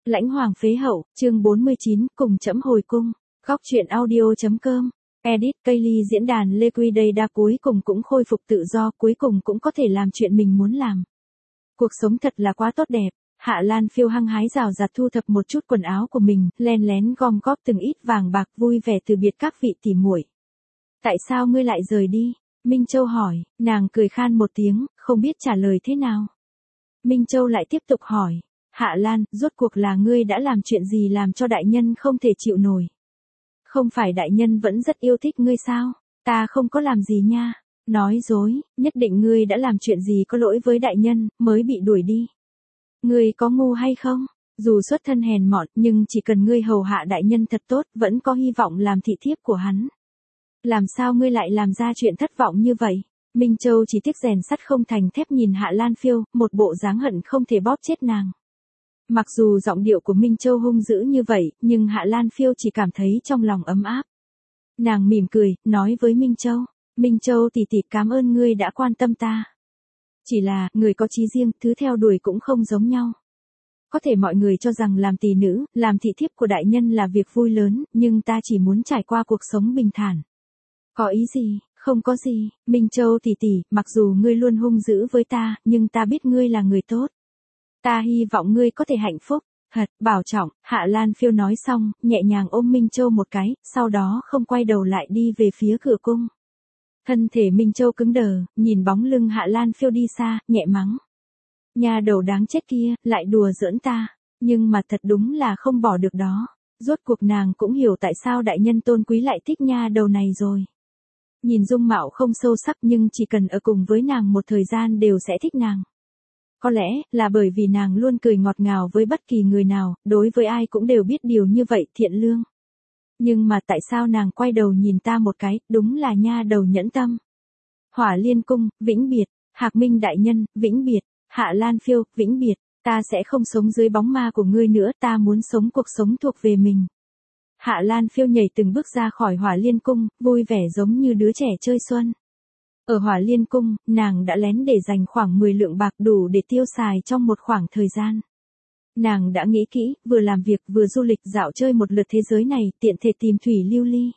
Lãnh Hoàng phế hậu, chương 49, cùng trẫm hồi cung. Góc truyện audio.com. Edit, Kaylee diễn đàn Liquidada cuối cùng cũng khôi phục tự do, cuối cùng cũng có thể làm chuyện mình muốn làm. Cuộc sống thật là quá tốt đẹp. Hạ Lan Phiêu hăng hái rào rạt thu thập một chút quần áo của mình, len lén gom góp từng ít vàng bạc, vui vẻ từ biệt các vị tỉ muội. Tại sao ngươi lại rời đi? Minh Châu hỏi, nàng cười khan một tiếng, không biết trả lời thế nào. Minh Châu lại tiếp tục hỏi, Hạ Lan, rốt cuộc là ngươi đã làm chuyện gì làm cho đại nhân không thể chịu nổi? Không phải đại nhân vẫn rất yêu thích ngươi sao? Ta không có làm gì nha. Nói dối, nhất định ngươi đã làm chuyện gì có lỗi với đại nhân, mới bị đuổi đi. Ngươi có ngu hay không? Dù xuất thân hèn mọn, nhưng chỉ cần ngươi hầu hạ đại nhân thật tốt, vẫn có hy vọng làm thị thiếp của hắn. Làm sao ngươi lại làm ra chuyện thất vọng như vậy? Minh Châu chỉ tiếc rèn sắt không thành thép nhìn Hạ Lan Phiêu, một bộ dáng hận không thể bóp chết nàng. Mặc dù giọng điệu của Minh Châu hung dữ như vậy, nhưng Hạ Lan Phiêu chỉ cảm thấy trong lòng ấm áp. Nàng mỉm cười, nói với Minh Châu tỷ tỷ, cảm ơn ngươi đã quan tâm ta. Chỉ là, người có chí riêng, thứ theo đuổi cũng không giống nhau. Có thể mọi người cho rằng làm tỷ nữ, làm thị thiếp của đại nhân là việc vui lớn, nhưng ta chỉ muốn trải qua cuộc sống bình thản. Có ý gì? Không có gì, Minh Châu tỷ tỷ, mặc dù ngươi luôn hung dữ với ta, nhưng ta biết ngươi là người tốt. Ta hy vọng ngươi có thể hạnh phúc, thật, bảo trọng. Hạ Lan Phiêu nói xong, nhẹ nhàng ôm Minh Châu một cái, sau đó không quay đầu lại đi về phía cửa cung. Thân thể Minh Châu cứng đờ, nhìn bóng lưng Hạ Lan Phiêu đi xa, nhẹ mắng. Nhà đầu đáng chết kia, lại đùa giỡn ta, nhưng mà thật đúng là không bỏ được đó. Rốt cuộc nàng cũng hiểu tại sao đại nhân tôn quý lại thích nha đầu này rồi. Nhìn dung mạo không sâu sắc nhưng chỉ cần ở cùng với nàng một thời gian đều sẽ thích nàng. Có lẽ là bởi vì nàng luôn cười ngọt ngào với bất kỳ người nào, đối với ai cũng đều biết điều như vậy, thiện lương. Nhưng mà tại sao nàng quay đầu nhìn ta một cái, đúng là nha đầu nhẫn tâm. Hỏa Liên Cung, vĩnh biệt. Hạc Minh đại nhân, vĩnh biệt. Hạ Lan Phiêu, vĩnh biệt. Ta sẽ không sống dưới bóng ma của ngươi nữa, ta muốn sống cuộc sống thuộc về mình. Hạ Lan Phiêu nhảy từng bước ra khỏi Hỏa Liên Cung, vui vẻ giống như đứa trẻ chơi xuân. Ở Hỏa Liên Cung, nàng đã lén để dành khoảng 10 lượng bạc đủ để tiêu xài trong một khoảng thời gian. Nàng đã nghĩ kỹ, vừa làm việc vừa du lịch dạo chơi một lượt thế giới này, tiện thể tìm Thủy Lưu Ly.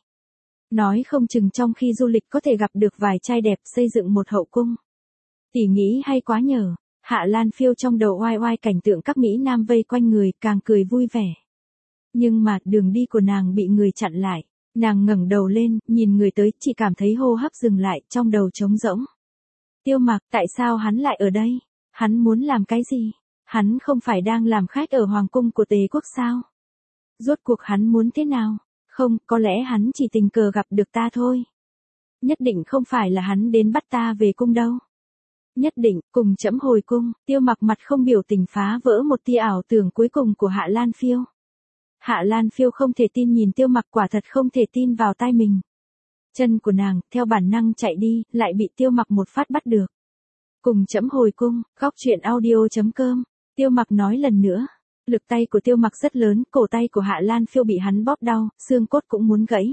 Nói không chừng trong khi du lịch có thể gặp được vài trai đẹp, xây dựng một hậu cung. Tỷ nghĩ hay quá nhờ. Hạ Lan Phiêu trong đầu oai oai cảnh tượng các mỹ nam vây quanh người, càng cười vui vẻ. Nhưng mà, đường đi của nàng bị người chặn lại. Nàng ngẩng đầu lên, nhìn người tới, chỉ cảm thấy hô hấp dừng lại, trong đầu trống rỗng. Tiêu Mặc, tại sao hắn lại ở đây? Hắn muốn làm cái gì? Hắn không phải đang làm khách ở hoàng cung của Tề quốc sao? Rốt cuộc hắn muốn thế nào? Không, có lẽ hắn chỉ tình cờ gặp được ta thôi. Nhất định không phải là hắn đến bắt ta về cung đâu. Nhất định, cùng trẫm hồi cung. Tiêu Mặc mặt không biểu tình phá vỡ một tia ảo tưởng cuối cùng của Hạ Lan Phiêu. Hạ Lan Phiêu không thể tin nhìn Tiêu Mặc, quả thật không thể tin vào tai mình. Chân của nàng, theo bản năng chạy đi, lại bị Tiêu Mặc một phát bắt được. Cùng trẫm hồi cung, góc truyện audio.com. Tiêu Mặc nói lần nữa. Lực tay của Tiêu Mặc rất lớn, cổ tay của Hạ Lan Phiêu bị hắn bóp đau, xương cốt cũng muốn gãy.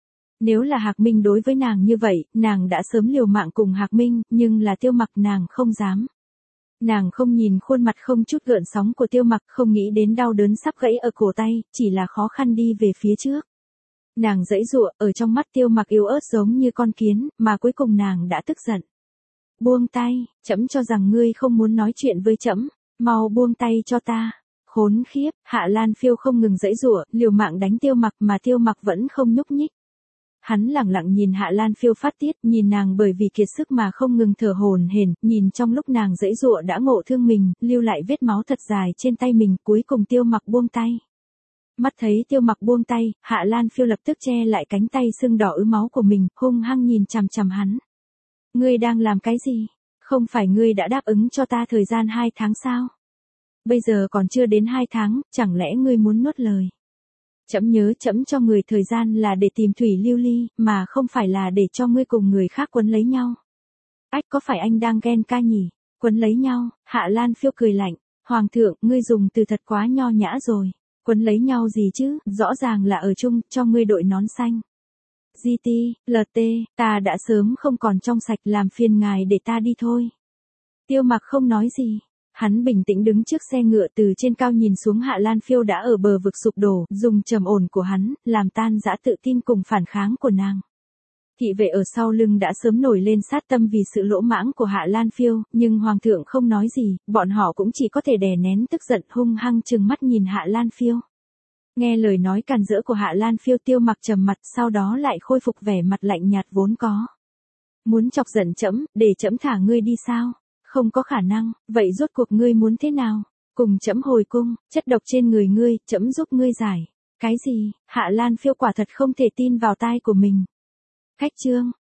Nếu là Hạc Minh đối với nàng như vậy, nàng đã sớm liều mạng cùng Hạc Minh, nhưng là Tiêu Mặc nàng không dám. Nàng không nhìn khuôn mặt không chút gợn sóng của Tiêu Mặc, không nghĩ đến đau đớn sắp gãy ở cổ tay, chỉ là khó khăn đi về phía trước. Nàng giãy giụa, ở trong mắt Tiêu Mặc yếu ớt giống như con kiến, mà cuối cùng nàng đã tức giận. Buông tay, trẫm cho rằng ngươi không muốn nói chuyện với trẫm, mau buông tay cho ta. Khốn khiếp, Hạ Lan Phiêu không ngừng giãy giụa, liều mạng đánh Tiêu Mặc mà Tiêu Mặc vẫn không nhúc nhích. Hắn lẳng lặng nhìn Hạ Lan Phiêu phát tiết, nhìn nàng bởi vì kiệt sức mà không ngừng thở hổn hển, nhìn trong lúc nàng giãy giụa đã ngộ thương mình, lưu lại vết máu thật dài trên tay mình, cuối cùng Tiêu Mặc buông tay. Mắt thấy Tiêu Mặc buông tay, Hạ Lan Phiêu lập tức che lại cánh tay sưng đỏ ứ máu của mình, hung hăng nhìn chằm chằm hắn. Ngươi đang làm cái gì? Không phải ngươi đã đáp ứng cho ta thời gian 2 tháng sao? Bây giờ còn chưa đến 2 tháng, chẳng lẽ ngươi muốn nuốt lời? Trẫm nhớ trẫm cho người thời gian là để tìm Thủy Lưu Ly, mà không phải là để cho ngươi cùng người khác quấn lấy nhau. Ách, có phải anh đang ghen ca nhỉ? Quấn lấy nhau? Hạ Lan Phiêu cười lạnh. Hoàng thượng, ngươi dùng từ thật quá nho nhã rồi. Quấn lấy nhau gì chứ, rõ ràng là ở chung, cho ngươi đội nón xanh. GT, LT, ta đã sớm không còn trong sạch, làm phiền ngài để ta đi thôi. Tiêu Mặc không nói gì. Hắn bình tĩnh đứng trước xe ngựa từ trên cao nhìn xuống Hạ Lan Phiêu đã ở bờ vực sụp đổ, dùng trầm ổn của hắn, làm tan dã tự tin cùng phản kháng của nàng. Thị vệ ở sau lưng đã sớm nổi lên sát tâm vì sự lỗ mãng của Hạ Lan Phiêu, nhưng Hoàng thượng không nói gì, bọn họ cũng chỉ có thể đè nén tức giận hung hăng trừng mắt nhìn Hạ Lan Phiêu. Nghe lời nói càn rỡ của Hạ Lan Phiêu, Tiêu Mặc trầm mặt, sau đó lại khôi phục vẻ mặt lạnh nhạt vốn có. Muốn chọc giận trẫm, để trẫm thả ngươi đi sao? Không có khả năng, vậy rốt cuộc ngươi muốn thế nào? Cùng trẫm hồi cung, chất độc trên người ngươi, trẫm giúp ngươi giải. Cái gì? Hạ Lan Phiêu quả thật không thể tin vào tai của mình. Khách trương,